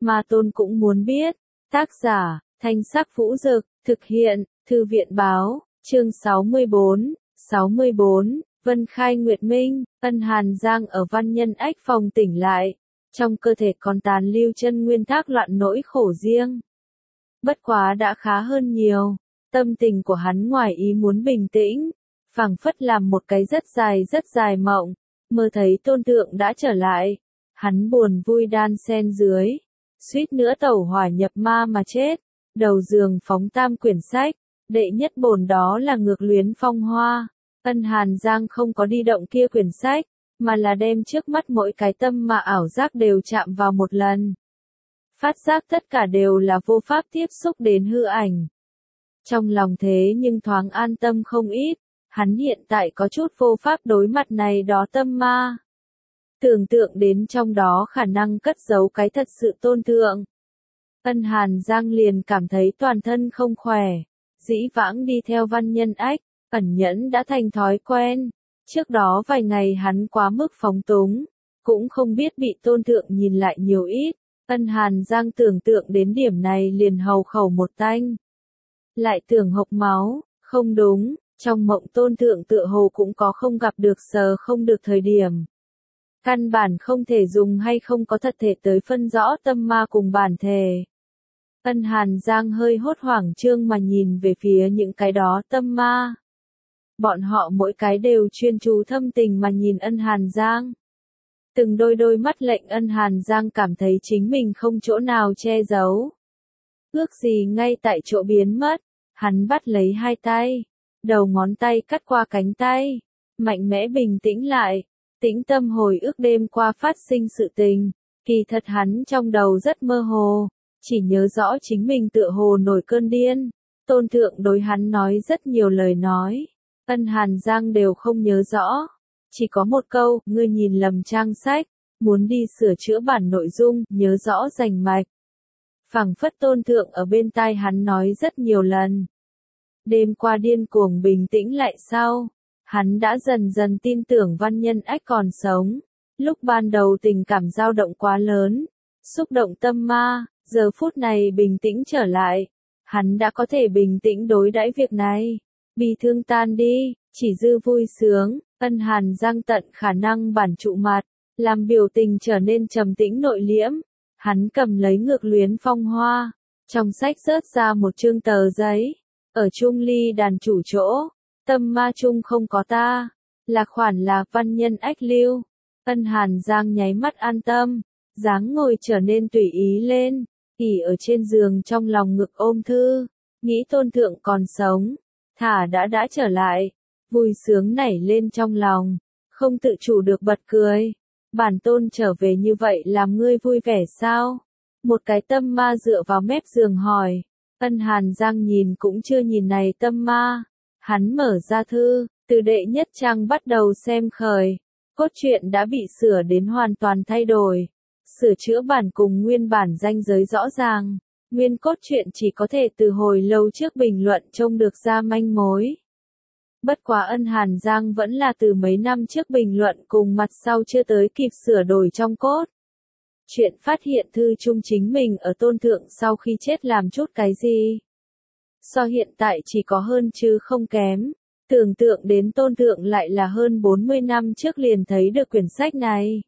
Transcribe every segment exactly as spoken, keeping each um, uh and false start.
Ma Tôn cũng muốn biết. Tác giả, Thanh Sắc Vũ Dực, thực hiện, Thư viện Báo, chương sáu mươi bốn, sáu mươi bốn, Vân Khai Nguyệt Minh, Ân Hàn Giang ở Văn Nhân Ách phòng tỉnh lại. Trong cơ thể còn tàn lưu chân nguyên thác loạn nỗi khổ riêng. Bất quá đã khá hơn nhiều, tâm tình của hắn ngoài ý muốn bình tĩnh, phảng phất làm một cái rất dài rất dài mộng, mơ thấy tôn thượng đã trở lại. Hắn buồn vui đan xen dưới, suýt nữa tẩu hỏa nhập ma mà chết, đầu giường phóng tam quyển sách, đệ nhất bổn đó là Ngược Luyến Phong Hoa. Ân Hàn Giang không có đi động kia quyển sách, mà là đem trước mắt mỗi cái tâm mà ảo giác đều chạm vào một lần. Phát giác tất cả đều là vô pháp tiếp xúc đến hư ảnh. Trong lòng thế nhưng thoáng an tâm không ít, hắn hiện tại có chút vô pháp đối mặt này đó tâm ma. Tưởng tượng đến trong đó khả năng cất giấu cái thật sự tôn thượng. Ân Hàn Giang liền cảm thấy toàn thân không khỏe, dĩ vãng đi theo Văn Nhân Ách, ẩn nhẫn đã thành thói quen. Trước đó vài ngày hắn quá mức phóng túng, cũng không biết bị tôn thượng nhìn lại nhiều ít. Ân Hàn Giang tưởng tượng đến điểm này liền hầu khẩu một tanh. Lại tưởng hộc máu, không đúng, trong mộng tôn thượng tựa hồ cũng có không gặp được sờ không được thời điểm. Căn bản không thể dùng hay không có thật thể tới phân rõ tâm ma cùng bản thể. Ân Hàn Giang hơi hốt hoảng trương mà nhìn về phía những cái đó tâm ma. Bọn họ mỗi cái đều chuyên chú thâm tình mà nhìn Ân Hàn Giang. Từng đôi đôi mắt lệnh Ân Hàn Giang cảm thấy chính mình không chỗ nào che giấu. Ước gì ngay tại chỗ biến mất, hắn bắt lấy hai tay, đầu ngón tay cắt qua cánh tay, mạnh mẽ bình tĩnh lại, tĩnh tâm hồi ức đêm qua phát sinh sự tình. Kỳ thật hắn trong đầu rất mơ hồ, chỉ nhớ rõ chính mình tựa hồ nổi cơn điên. Tôn thượng đối hắn nói rất nhiều lời nói, Ân Hàn Giang đều không nhớ rõ. Chỉ có một câu, ngươi nhìn lầm trang sách, muốn đi sửa chữa bản nội dung, nhớ rõ rành mạch. Phảng phất tôn thượng ở bên tai hắn nói rất nhiều lần. Đêm qua điên cuồng bình tĩnh lại sau, hắn đã dần dần tin tưởng Văn Nhân Ách còn sống. Lúc ban đầu tình cảm dao động quá lớn, xúc động tâm ma, giờ phút này bình tĩnh trở lại. Hắn đã có thể bình tĩnh đối đãi việc này. Bi thương tan đi, chỉ dư vui sướng. Ân Hàn Giang tận khả năng bản trụ mặt, làm biểu tình trở nên trầm tĩnh nội liễm. Hắn cầm lấy Ngược Luyến Phong Hoa, trong sách rớt ra một chương tờ giấy, ở chung ly đàn chủ chỗ, tâm ma chung không có ta, là khoản là Văn Nhân Ách lưu. Ân Hàn Giang nháy mắt an tâm, dáng ngồi trở nên tùy ý lên, ỉ ở trên giường trong lòng ngực ôm thư, nghĩ tôn thượng còn sống, thả đã đã trở lại. Vui sướng nảy lên trong lòng, không tự chủ được bật cười. Bản tôn trở về như vậy làm ngươi vui vẻ sao? Một cái tâm ma dựa vào mép giường hỏi. Ân Hàn Giang nhìn cũng chưa nhìn này tâm ma. Hắn mở ra thư, từ đệ nhất trang bắt đầu xem khởi. Cốt truyện đã bị sửa đến hoàn toàn thay đổi. Sửa chữa bản cùng nguyên bản ranh giới rõ ràng. Nguyên cốt truyện chỉ có thể từ hồi lâu trước bình luận trông được ra manh mối. Bất quá Ân Hàn Giang vẫn là từ mấy năm trước bình luận cùng mặt sau chưa tới kịp sửa đổi trong cốt. Chuyện phát hiện thư chung chính mình ở tôn thượng sau khi chết làm chút cái gì. So hiện tại chỉ có hơn chứ không kém. Tưởng tượng đến tôn thượng lại là hơn bốn mươi năm trước liền thấy được quyển sách này.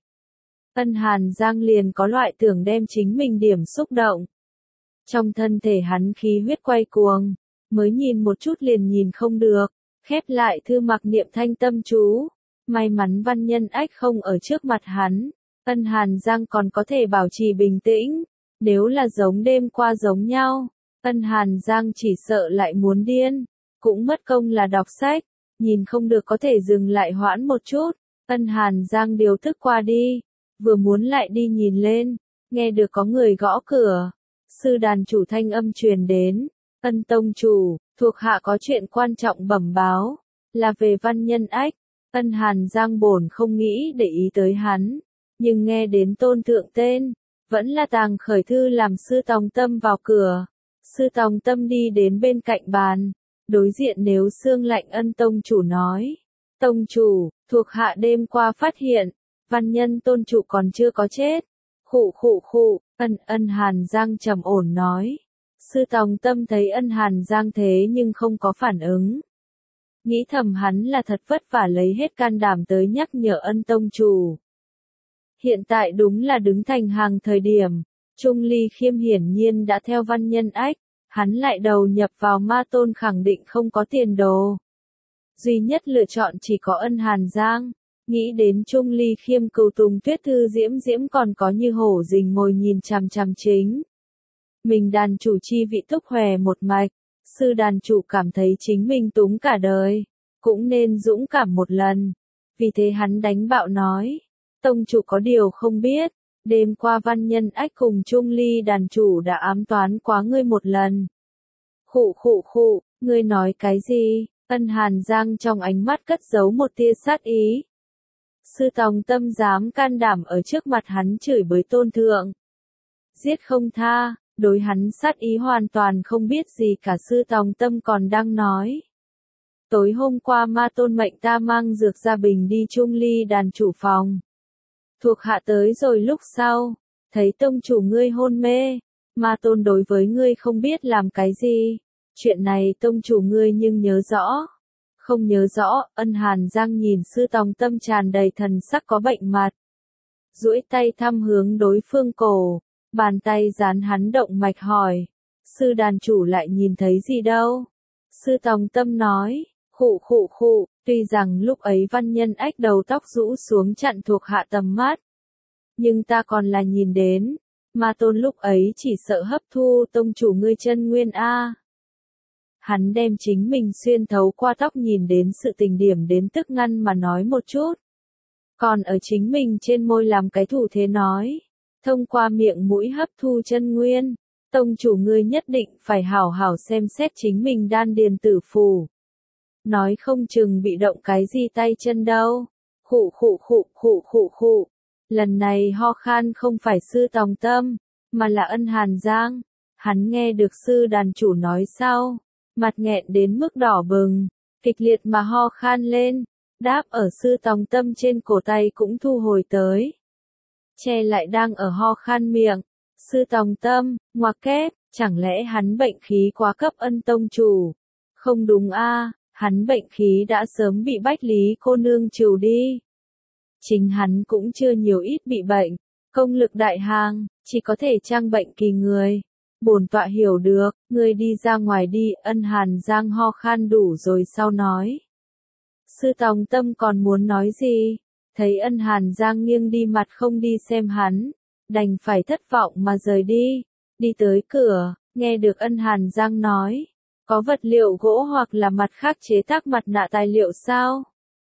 Ân Hàn Giang liền có loại tưởng đem chính mình điểm xúc động. Trong thân thể hắn khí huyết quay cuồng, mới nhìn một chút liền nhìn không được. Khép lại thư mặc niệm thanh tâm chú. May mắn Văn Nhân Ách không ở trước mặt hắn. Ân Hàn Giang còn có thể bảo trì bình tĩnh. Nếu là giống đêm qua giống nhau, Ân Hàn Giang chỉ sợ lại muốn điên. Cũng mất công là đọc sách. Nhìn không được có thể dừng lại hoãn một chút. Ân Hàn Giang điều thức qua đi. Vừa muốn lại đi nhìn lên. Nghe được có người gõ cửa. Sư đàn chủ thanh âm truyền đến. Ân tông chủ, thuộc hạ có chuyện quan trọng bẩm báo, là về Văn Nhân Ách. Ân Hàn Giang bổn không nghĩ để ý tới hắn, nhưng nghe đến tôn thượng tên, vẫn là Tàng Khởi Thư làm sư Tòng Tâm vào cửa. Sư Tòng Tâm đi đến bên cạnh bàn, đối diện Nếu Xương Lạnh Ân tông chủ nói. Tông chủ, thuộc hạ đêm qua phát hiện, văn nhân tôn chủ còn chưa có chết. Khụ khụ khụ, ân ân Hàn Giang trầm ổn nói. Sư Tòng Tâm thấy ân Hàn Giang thế nhưng không có phản ứng. Nghĩ thầm hắn là thật vất vả lấy hết can đảm tới nhắc nhở ân tông chủ. Hiện tại đúng là đứng thành hàng thời điểm, Trung Ly Khiêm hiển nhiên đã theo Văn Nhân Ách, hắn lại đầu nhập vào ma tôn khẳng định không có tiền đồ. Duy nhất lựa chọn chỉ có ân Hàn Giang, nghĩ đến Trung Ly Khiêm cừu Tùng Tuyết Thư Diễm Diễm còn có như hổ rình ngồi nhìn chằm chằm chính. Mình đàn chủ chi vị túc hòe một mạch, sư đàn chủ cảm thấy chính mình túng cả đời, cũng nên dũng cảm một lần. Vì thế hắn đánh bạo nói, tông chủ có điều không biết, đêm qua Văn Nhân Ách cùng Trung Ly đàn chủ đã ám toán quá ngươi một lần. Khụ khụ khụ, ngươi nói cái gì? Ân Hàn Giang trong ánh mắt cất giấu một tia sát ý. Sư Tòng Tâm dám can đảm ở trước mặt hắn chửi bới tôn thượng. Giết không tha, đối hắn sát ý hoàn toàn không biết gì cả. Sư Tòng Tâm còn đang nói. Tối hôm qua ma tôn mệnh ta mang dược gia bình đi Trung Ly đàn chủ phòng. Thuộc hạ tới rồi lúc sau, thấy tông chủ ngươi hôn mê, ma tôn đối với ngươi không biết làm cái gì. Chuyện này tông chủ ngươi nhưng nhớ rõ. Không nhớ rõ, ân Hàn Giang nhìn sư Tòng Tâm tràn đầy thần sắc có bệnh mặt. Duỗi tay thăm hướng đối phương cổ, bàn tay dán hắn động mạch hỏi. Sư đàn chủ lại nhìn thấy gì đâu? Sư Tòng Tâm nói, khụ khụ khụ, tuy rằng lúc ấy Văn Nhân Ách đầu tóc rũ xuống chặn thuộc hạ tầm mắt. Nhưng ta còn là nhìn đến, ma tôn lúc ấy chỉ sợ hấp thu tông chủ ngươi chân nguyên A. Hắn đem chính mình xuyên thấu qua tóc nhìn đến sự tình điểm đến tức ngăn mà nói một chút. Còn ở chính mình trên môi làm cái thủ thế nói. Thông qua miệng mũi hấp thu chân nguyên. Tông chủ ngươi nhất định phải hảo hảo xem xét chính mình đan điền tử phù. Nói không chừng bị động cái gì tay chân đâu. Khụ khụ khụ khụ khụ khụ. Lần này ho khan không phải sư Tòng Tâm, mà là ân Hàn Giang. Hắn nghe được sư đàn chủ nói sau. Mặt nghẹn đến mức đỏ bừng, kịch liệt mà ho khan lên, đáp ở sư Tòng Tâm trên cổ tay cũng thu hồi tới. Che lại đang ở ho khan miệng, sư Tòng Tâm, ngoặc kép, chẳng lẽ hắn bệnh khí quá cấp ân tông chủ? Không đúng a, hắn bệnh khí đã sớm bị Bách Lý cô nương trừ đi. Chính hắn cũng chưa nhiều ít bị bệnh, công lực đại hàng, chỉ có thể trang bệnh kỳ người. Bổn tọa hiểu được, ngươi đi ra ngoài đi, ân Hàn Giang ho khan đủ rồi sau nói. Sư Tòng Tâm còn muốn nói gì? Thấy ân Hàn Giang nghiêng đi mặt không đi xem hắn, đành phải thất vọng mà rời đi. Đi tới cửa, nghe được ân Hàn Giang nói, có vật liệu gỗ hoặc là mặt khác chế tác mặt nạ tài liệu sao?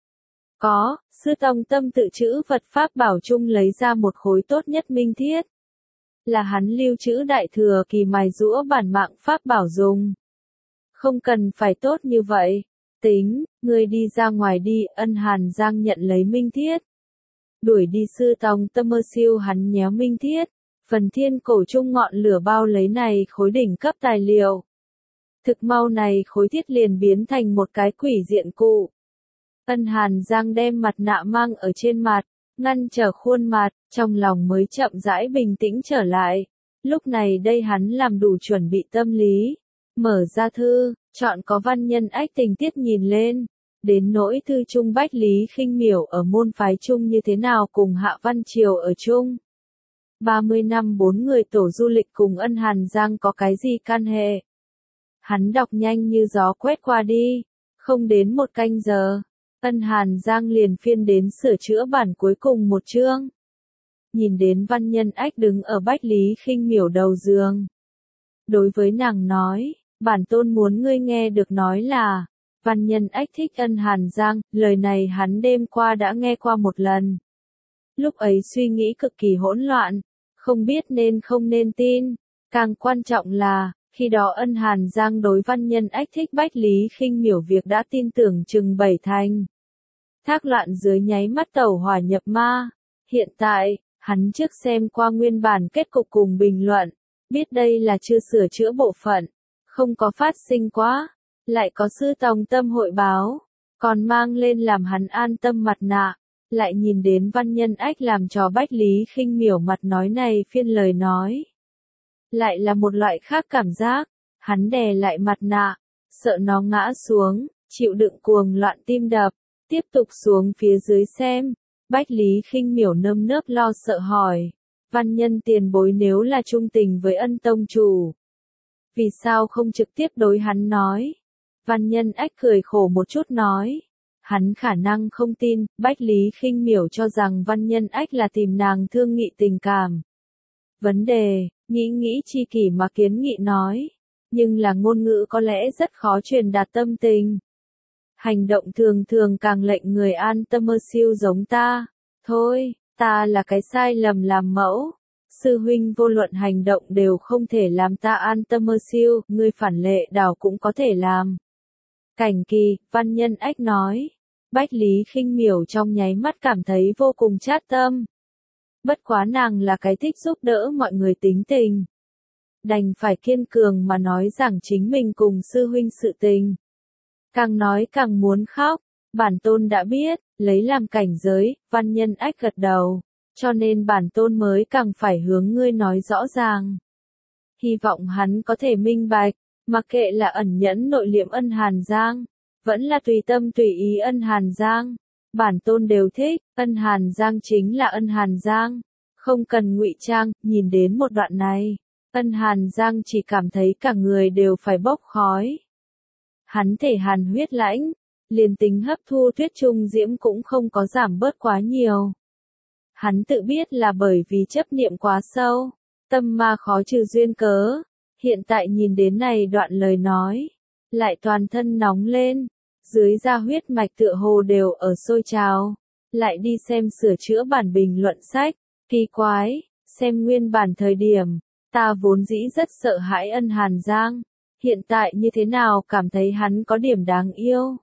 Có, sư Tòng Tâm tự trữ vật pháp bảo chung lấy ra một khối tốt nhất minh thiết. Là hắn lưu trữ đại thừa kỳ mài giũa bản mạng pháp bảo dùng. Không cần phải tốt như vậy. Tính, ngươi đi ra ngoài đi, ân Hàn Giang nhận lấy minh thiết. Đuổi đi sư Tòng Tâm mơ siêu hắn nhéo minh thiết. Phần thiên cổ trung ngọn lửa bao lấy này khối đỉnh cấp tài liệu. Thực mau này khối thiết liền biến thành một cái quỷ diện cụ. Ân Hàn Giang đem mặt nạ mang ở trên mặt, ngăn trở khuôn mặt, trong lòng mới chậm rãi bình tĩnh trở lại. Lúc này đây hắn làm đủ chuẩn bị tâm lý. Mở ra thư, chọn có Văn Nhân Ách tình tiết nhìn lên. Đến nỗi thư trung Bách Lý Khinh Miểu ở môn phái chung như thế nào cùng Hạ Văn Triều ở chung. ba mươi năm bốn người tổ du lịch cùng ân Hàn Giang có cái gì can hệ. Hắn đọc nhanh như gió quét qua đi. Không đến một canh giờ. Ân Hàn Giang liền phiên đến sửa chữa bản cuối cùng một chương. Nhìn đến Văn Nhân Ách đứng ở Bách Lý Khinh Miểu đầu giường. Đối với nàng nói, bản tôn muốn ngươi nghe được nói là, Văn Nhân Ách thích ân Hàn Giang, lời này hắn đêm qua đã nghe qua một lần. Lúc ấy suy nghĩ cực kỳ hỗn loạn, không biết nên không nên tin, càng quan trọng là, khi đó ân Hàn Giang đối Văn Nhân Ách thích Bách Lý Khinh Miểu việc đã tin tưởng chừng bảy thành. Thác loạn dưới nháy mắt tẩu hỏa nhập ma. Hiện tại, hắn trước xem qua nguyên bản kết cục cùng bình luận, biết đây là chưa sửa chữa bộ phận, không có phát sinh quá, lại có sư Tòng Tâm hội báo, còn mang lên làm hắn an tâm mặt nạ, lại nhìn đến Văn Nhân Ách làm trò Bách Lý Khinh Miểu mặt nói này phiên lời nói. Lại là một loại khác cảm giác, hắn đè lại mặt nạ, sợ nó ngã xuống, chịu đựng cuồng loạn tim đập, tiếp tục xuống phía dưới xem. Bách Lý Khinh Miểu nơm nớp lo sợ hỏi, Văn Nhân tiền bối nếu là trung tình với Ân tông chủ, vì sao không trực tiếp đối hắn nói? Văn Nhân Ách cười khổ một chút nói, hắn khả năng không tin. Bách Lý Khinh Miểu cho rằng Văn Nhân Ách là tìm nàng thương nghị tình cảm. Vấn đề, nghĩ nghĩ chi kỷ mà kiến nghị nói, nhưng là ngôn ngữ có lẽ rất khó truyền đạt tâm tình. Hành động thường thường càng lệnh người an tâm mơ siêu giống ta. Thôi, ta là cái sai lầm làm mẫu. Sư huynh vô luận hành động đều không thể làm ta an tâm mơ siêu, ngươi phản lệ đảo cũng có thể làm. Cảnh Kỳ, Văn Nhân Ách nói. Bách Lý Khinh Miểu trong nháy mắt cảm thấy vô cùng chát tâm. Bất quá nàng là cái thích giúp đỡ mọi người tính tình. Đành phải kiên cường mà nói rằng chính mình cùng sư huynh sự tình. Càng nói càng muốn khóc, bản tôn đã biết, lấy làm cảnh giới. Văn Nhân Ách gật đầu, cho nên bản tôn mới càng phải hướng ngươi nói rõ ràng. Hy vọng hắn có thể minh bạch, mặc kệ là ẩn nhẫn nội liệm Ân Hàn Giang, vẫn là tùy tâm tùy ý Ân Hàn Giang, bản tôn đều thích. Ân Hàn Giang chính là Ân Hàn Giang, không cần ngụy trang. Nhìn đến một đoạn này, Ân Hàn Giang chỉ cảm thấy cả người đều phải bốc khói. Hắn thể hàn huyết lãnh, liền tính hấp thu tuyết trung diễm cũng không có giảm bớt quá nhiều. Hắn tự biết là bởi vì chấp niệm quá sâu, tâm ma khó trừ duyên cớ. Hiện tại nhìn đến này đoạn lời nói, lại toàn thân nóng lên, dưới da huyết mạch tựa hồ đều ở sôi trào. Lại đi xem sửa chữa bản bình luận sách, kỳ quái, xem nguyên bản thời điểm, ta vốn dĩ rất sợ hãi Ân Hàn Giang, hiện tại như thế nào cảm thấy hắn có điểm đáng yêu.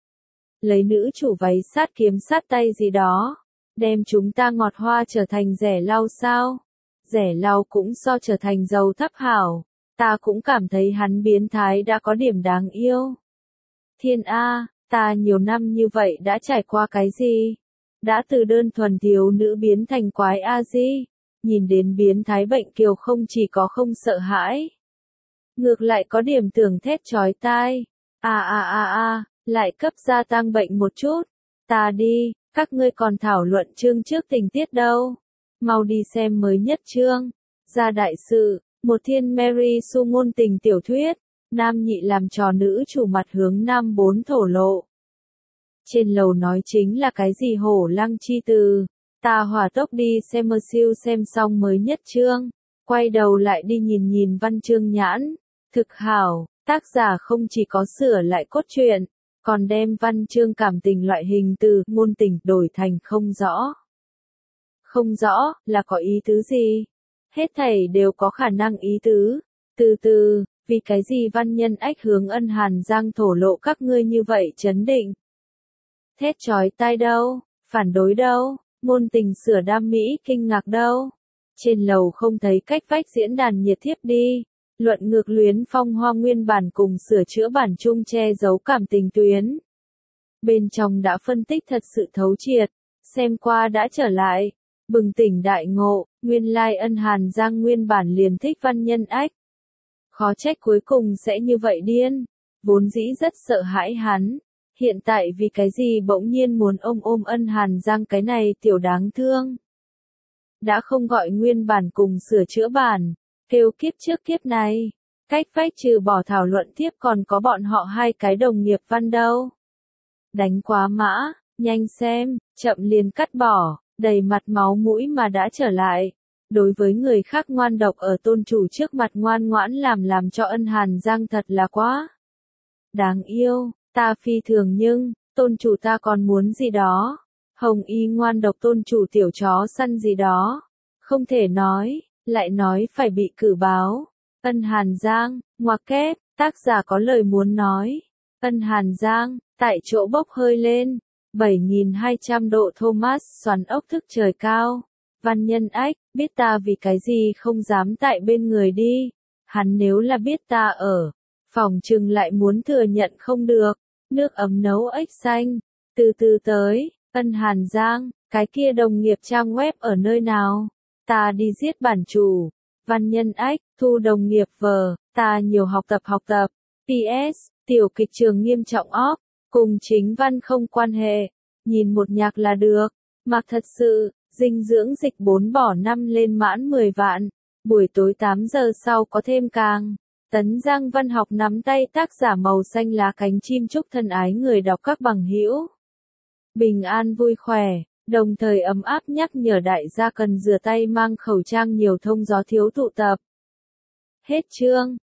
Lấy nữ chủ váy sát kiếm sát tay gì đó, đem chúng ta ngọt hoa trở thành rẻ lau sao? Rẻ lau cũng so trở thành dầu thấp hảo, ta cũng cảm thấy hắn biến thái đã có điểm đáng yêu. Thiên A, ta nhiều năm như vậy đã trải qua cái gì? Đã từ đơn thuần thiếu nữ biến thành quái A Di, nhìn đến biến thái bệnh kiều không chỉ có không sợ hãi, ngược lại có điểm tưởng thét chói tai. A a a a, lại cấp gia tăng bệnh một chút. Ta đi, các ngươi còn thảo luận chương trước tình tiết đâu. Mau đi xem mới nhất chương. Gia đại sự, một thiên Mary Sue ngôn tình tiểu thuyết, nam nhị làm trò nữ chủ mặt hướng nam bốn thổ lộ. Trên lầu nói chính là cái gì hổ lăng chi từ. Ta hỏa tốc đi xem mơ siêu xem xong mới nhất chương. Quay đầu lại đi nhìn nhìn văn chương nhãn. Thực hảo, tác giả không chỉ có sửa lại cốt truyện, còn đem văn chương cảm tình loại hình từ ngôn tình đổi thành không rõ. Không rõ, là có ý tứ gì? Hết thảy đều có khả năng ý tứ. Từ từ, vì cái gì Văn Nhân Ách hướng Ân Hàn Giang thổ lộ các ngươi như vậy chấn định? Thét chói tai đâu? Phản đối đâu? Ngôn tình sửa đam mỹ kinh ngạc đâu? Trên lầu không thấy cách vách diễn đàn nhiệt thiếp đi. Luận ngược luyến phong hoa nguyên bản cùng sửa chữa bản chung che giấu cảm tình tuyến. Bên trong đã phân tích thật sự thấu triệt, xem qua đã trở lại, bừng tỉnh đại ngộ, nguyên lai Ân Hàn Giang nguyên bản liền thích Văn Nhân Ách. Khó trách cuối cùng sẽ như vậy điên, vốn dĩ rất sợ hãi hắn, hiện tại vì cái gì bỗng nhiên muốn ôm ôm Ân Hàn Giang cái này tiểu đáng thương. Đã không gọi nguyên bản cùng sửa chữa bản. Kêu kiếp trước kiếp này, cách vách trừ bỏ thảo luận tiếp còn có bọn họ hai cái đồng nghiệp văn đâu. Đánh quá mã, nhanh xem, chậm liền cắt bỏ, đầy mặt máu mũi mà đã trở lại. Đối với người khác ngoan độc ở tôn chủ trước mặt ngoan ngoãn làm làm cho Ân Hàn Giang thật là quá đáng yêu, ta phi thường nhưng, tôn chủ ta còn muốn gì đó. Hồng y ngoan độc tôn chủ tiểu chó săn gì đó. Không thể nói. Lại nói phải bị cử báo. Ân Hàn Giang, ngoặc kép, tác giả có lời muốn nói. Ân Hàn Giang, tại chỗ bốc hơi lên. bảy nghìn hai trăm độ Thomas xoắn ốc thức trời cao. Văn Nhân Ách, biết ta vì cái gì không dám tại bên người đi. Hắn nếu là biết ta ở phòng trừng lại muốn thừa nhận không được. Nước ấm nấu ếch xanh. Từ từ tới, Ân Hàn Giang, Cái kia đồng nghiệp trang web ở nơi nào? Ta đi giết bản chủ. Văn nhân ách, thu đồng nghiệp vờ, ta nhiều học tập học tập. pê ét, tiểu kịch trường nghiêm trọng óc, cùng chính văn không quan hệ. Nhìn một nhạc là được. Mặc thật sự, dinh dưỡng dịch bốn bỏ năm lên mãn mười vạn. Buổi tối tám giờ sau có thêm càng. Tấn Giang Văn học nắm tay tác giả màu xanh lá cánh chim chúc thân ái người đọc các bằng hữu bình an vui khỏe, đồng thời ấm áp nhắc nhở đại gia cần rửa tay mang khẩu trang nhiều thông gió thiếu tụ tập. Hết chương.